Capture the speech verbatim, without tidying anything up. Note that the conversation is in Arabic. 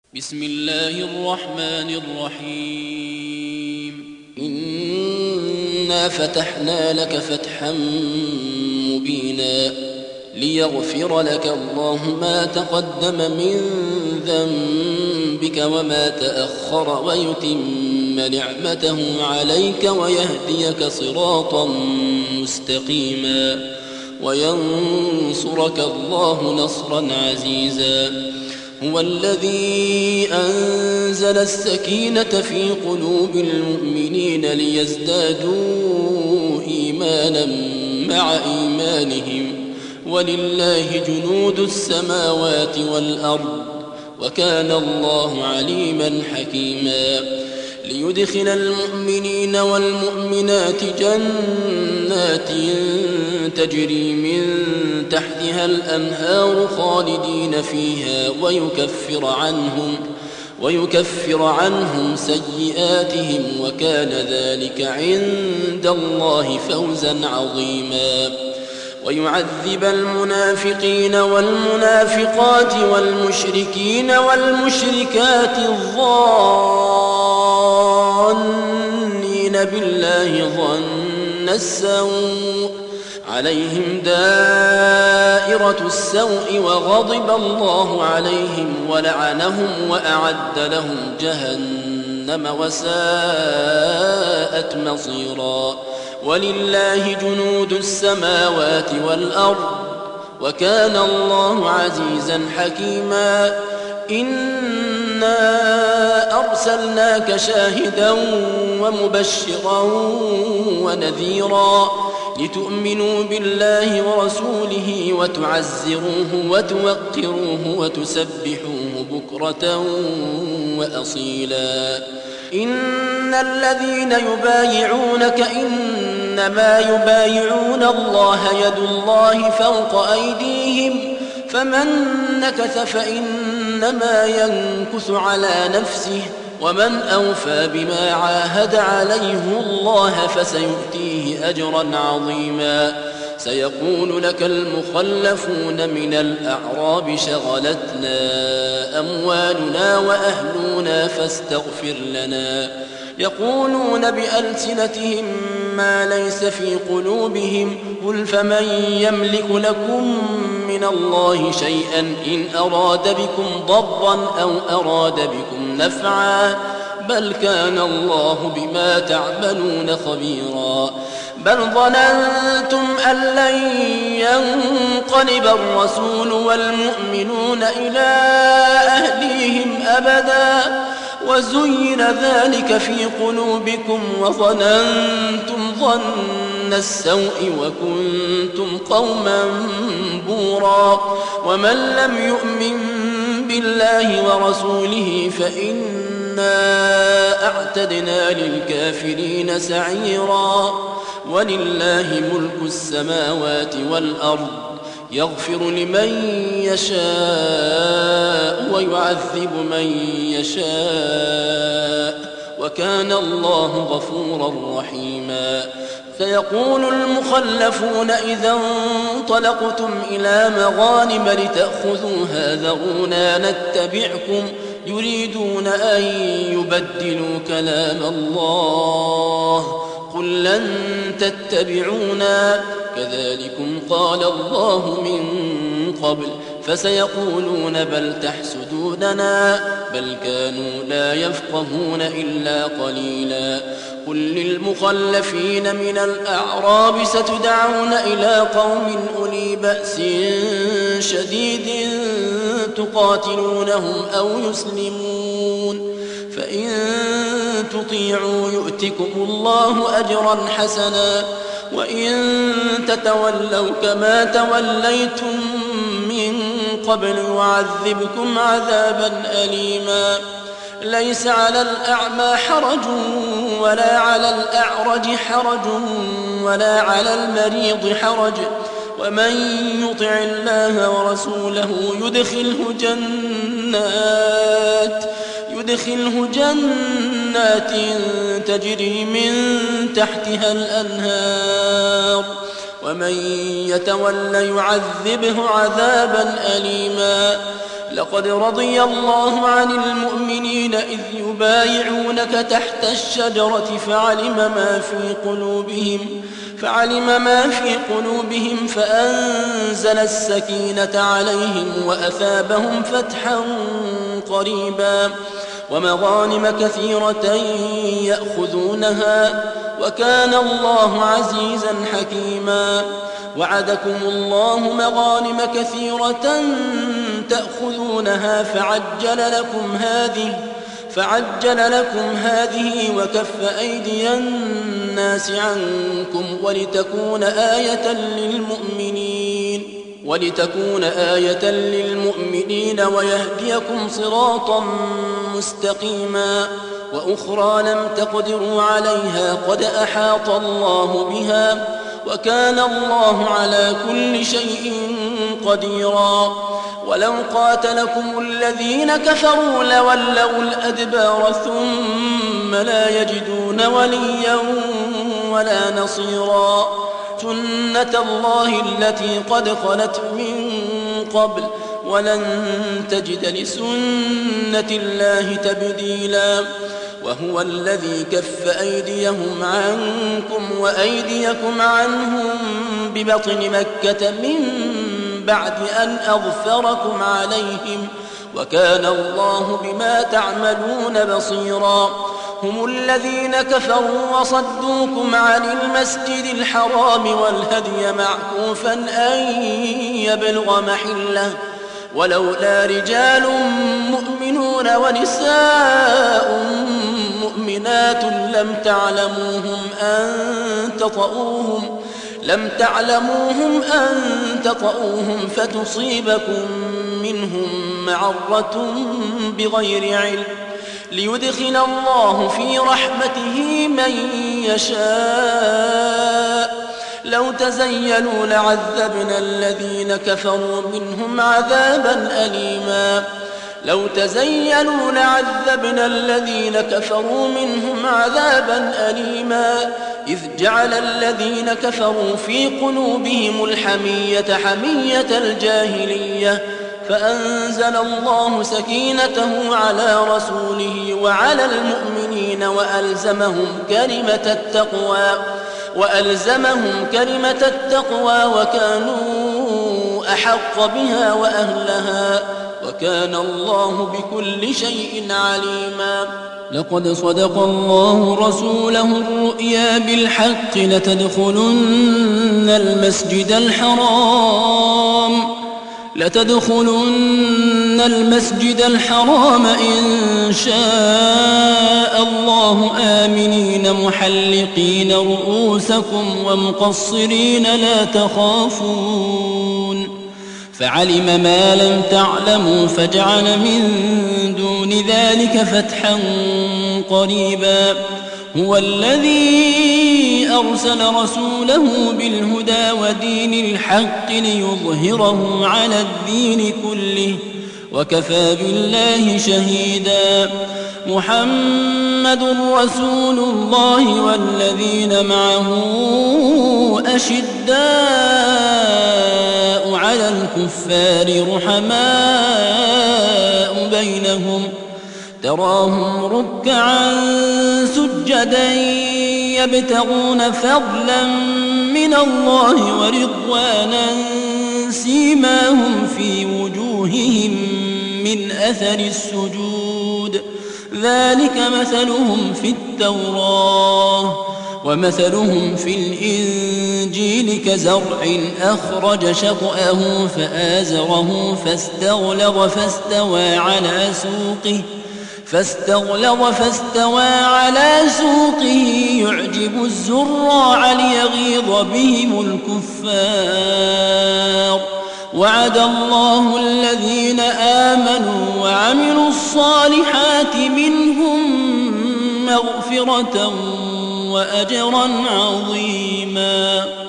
بسم الله الرحمن الرحيم إنا فتحنا لك فتحا مبينا ليغفر لك الله ما تقدم من ذنبك وما تأخر ويتم نعمته عليك ويهديك صراطا مستقيما وينصرك الله نصرا عزيزا. هو الذي أنزل السكينة في قلوب المؤمنين ليزدادوا إيمانا مع إيمانهم ولله جنود السماوات والأرض وكان الله عليما حكيما. ليدخل المؤمنين والمؤمنات جنات تجري من تحتها الأنهار خالدين فيها ويكفر عنهم ويكفر عنهم سيئاتهم وكان ذلك عند الله فوزا عظيما. ويعذب المنافقين والمنافقات والمشركين والمشركات الظانين بالله ظن السوء عليهم دائرة السوء وغضب الله عليهم ولعنهم وأعد لهم جهنم وساءت مصيرا. ولله جنود السماوات والأرض وكان الله عزيزا حكيما. إنا أرسلناك شاهدا ومبشرا ونذيرا لتؤمنوا بالله ورسوله وتعزروه وتوقروه وتسبحوه بكرة وأصيلا. إن الذين يبايعونك إنما يبايعون الله يد الله فوق أيديهم فمن نكث فإنما ينكث على نفسه ومن أوفى بما عاهد عليه الله فسيؤتيه أجرا عظيما. سيقول لك المخلفون من الأعراب شغلتنا أموالنا وأهلنا فاستغفر لنا يقولون بألسنتهم ما ليس في قلوبهم قل فمن يملك لكم من الله شيئا إن أراد بكم ضرا أو أراد بكم نفعا بل كان الله بما تعملون خبيرا. بل ظننتم أن لن ينقلب الرسول والمؤمنون إلى أهليهم أبدا وزين ذلك في قلوبكم وظننتم ظن السوء وكنتم قوما بورا. ومن لم يؤمن بالله ورسوله فإنا أعتدنا للكافرين سعيرا. ولله ملك السماوات والأرض يغفر لمن يشاء ويعذب من يشاء وكان الله غفورا رحيما. سيقول المخلفون إذا انطلقتم إلى مغانم لتأخذوها ذرونا نتبعكم يريدون أن يبدلوا كلام الله قل لن تتبعونا كذلكم قال الله من قبل فسيقولون بل تحسدوننا بل كانوا لا يفقهون إلا قليلا. قل للمخلفين من الأعراب ستدعون إلى قوم أولي بأس شديد تقاتلونهم أو يسلمون فإن تطيعوا يؤتكم الله أجرا حسنا وإن تتولوا كما توليتم من قبل يعذبكم عذابا أليما. ليس على الأعمى حرج ولا على الأعرج حرج ولا على المريض حرج ومن يطع الله ورسوله يدخله جنات يدخله جنات تجري من تحتها الأنهار ومن يتول يعذبه عذابا أليما. لقد رضي الله عن المؤمنين إذ يبايعونك تحت الشجرة فعلم ما في قلوبهم فعلم ما في قلوبهم فأنزل السكينة عليهم وأثابهم فتحا قريبا ومغانم كثيرة يأخذونها وكان الله عزيزا حكيما وعدكم الله مغانم كثيرة تأخذونها فعجل لكم هذه فعجل لكم هذه وكف أيدي الناس عنكم ولتكون آية للمؤمنين ولتكون آية للمؤمنين ويهديكم صراطا مستقيما وأخرى لم تقدروا عليها قد أحاط الله بها وكان الله على كل شيء قديرا ولو قاتلكم الذين كفروا لولوا الأدبار ثم لا يجدون وليا ولا نصيرا سنة الله التي قد خلت من قبل ولن تجد لسنة الله تبديلا وهو الذي كف أيديهم عنكم وأيديكم عنهم ببطن مكة من بعد أن أظفركم عليهم وكان الله بما تعملون بصيرا هم الذين كفروا وصدوكم عن المسجد الحرام والهدي معكوفا أن يبلغ محله ولولا رجال مؤمنون ونساء مؤمنات لم تعلموهم أن تطؤوهم لم تعلموهم أن تطؤوهم فتصيبكم منهم معرة بغير علم ليدخل الله في رحمته من يشاء لو تزيلوا لعذبنا الذين كفروا منهم عذابا أليما لو تزيلوا لعذبنا الذين كفروا منهم عذابا أليما إذ جعل الذين كفروا في قلوبهم الحمية حمية الجاهلية فأنزل الله سكينته على رسوله وعلى المؤمنين وألزمهم كلمة التقوى وألزمهم كلمة التقوى وكانوا أحق بها وأهلها وكان الله بكل شيء عليما لقد صدق الله رسوله الرؤيا بالحق لتدخلن المسجد الحرام لتدخلن المسجد الحرام إن شاء الله آمنين محلقين رؤوسكم ومقصرين لا تخافون فعلم ما لم تعلموا فجعل من دون ذلك فتحا قريبا هو الذي أرسل رسوله بالهدى ودين الحق ليظهره على الدين كله وكفى بالله شهيدا محمد رسول الله والذين معه أشداء على الكفار رحماء بينهم تراهم ركعا سجدا يبتغون فضلا من الله ورضوانا سيماهم في وجوههم من أثر السجود ذلك مثلهم في التوراة ومثلهم في الإنجيل كزرع أخرج شطأه فآزره فاستغلظ فاستوى على سوقه فاستغلظ فاستوى على سوقه يعجب الزراع ليغيظ بهم الكفار وعد الله الذين آمنوا وعملوا الصالحات منهم مغفرة وأجرا عظيما.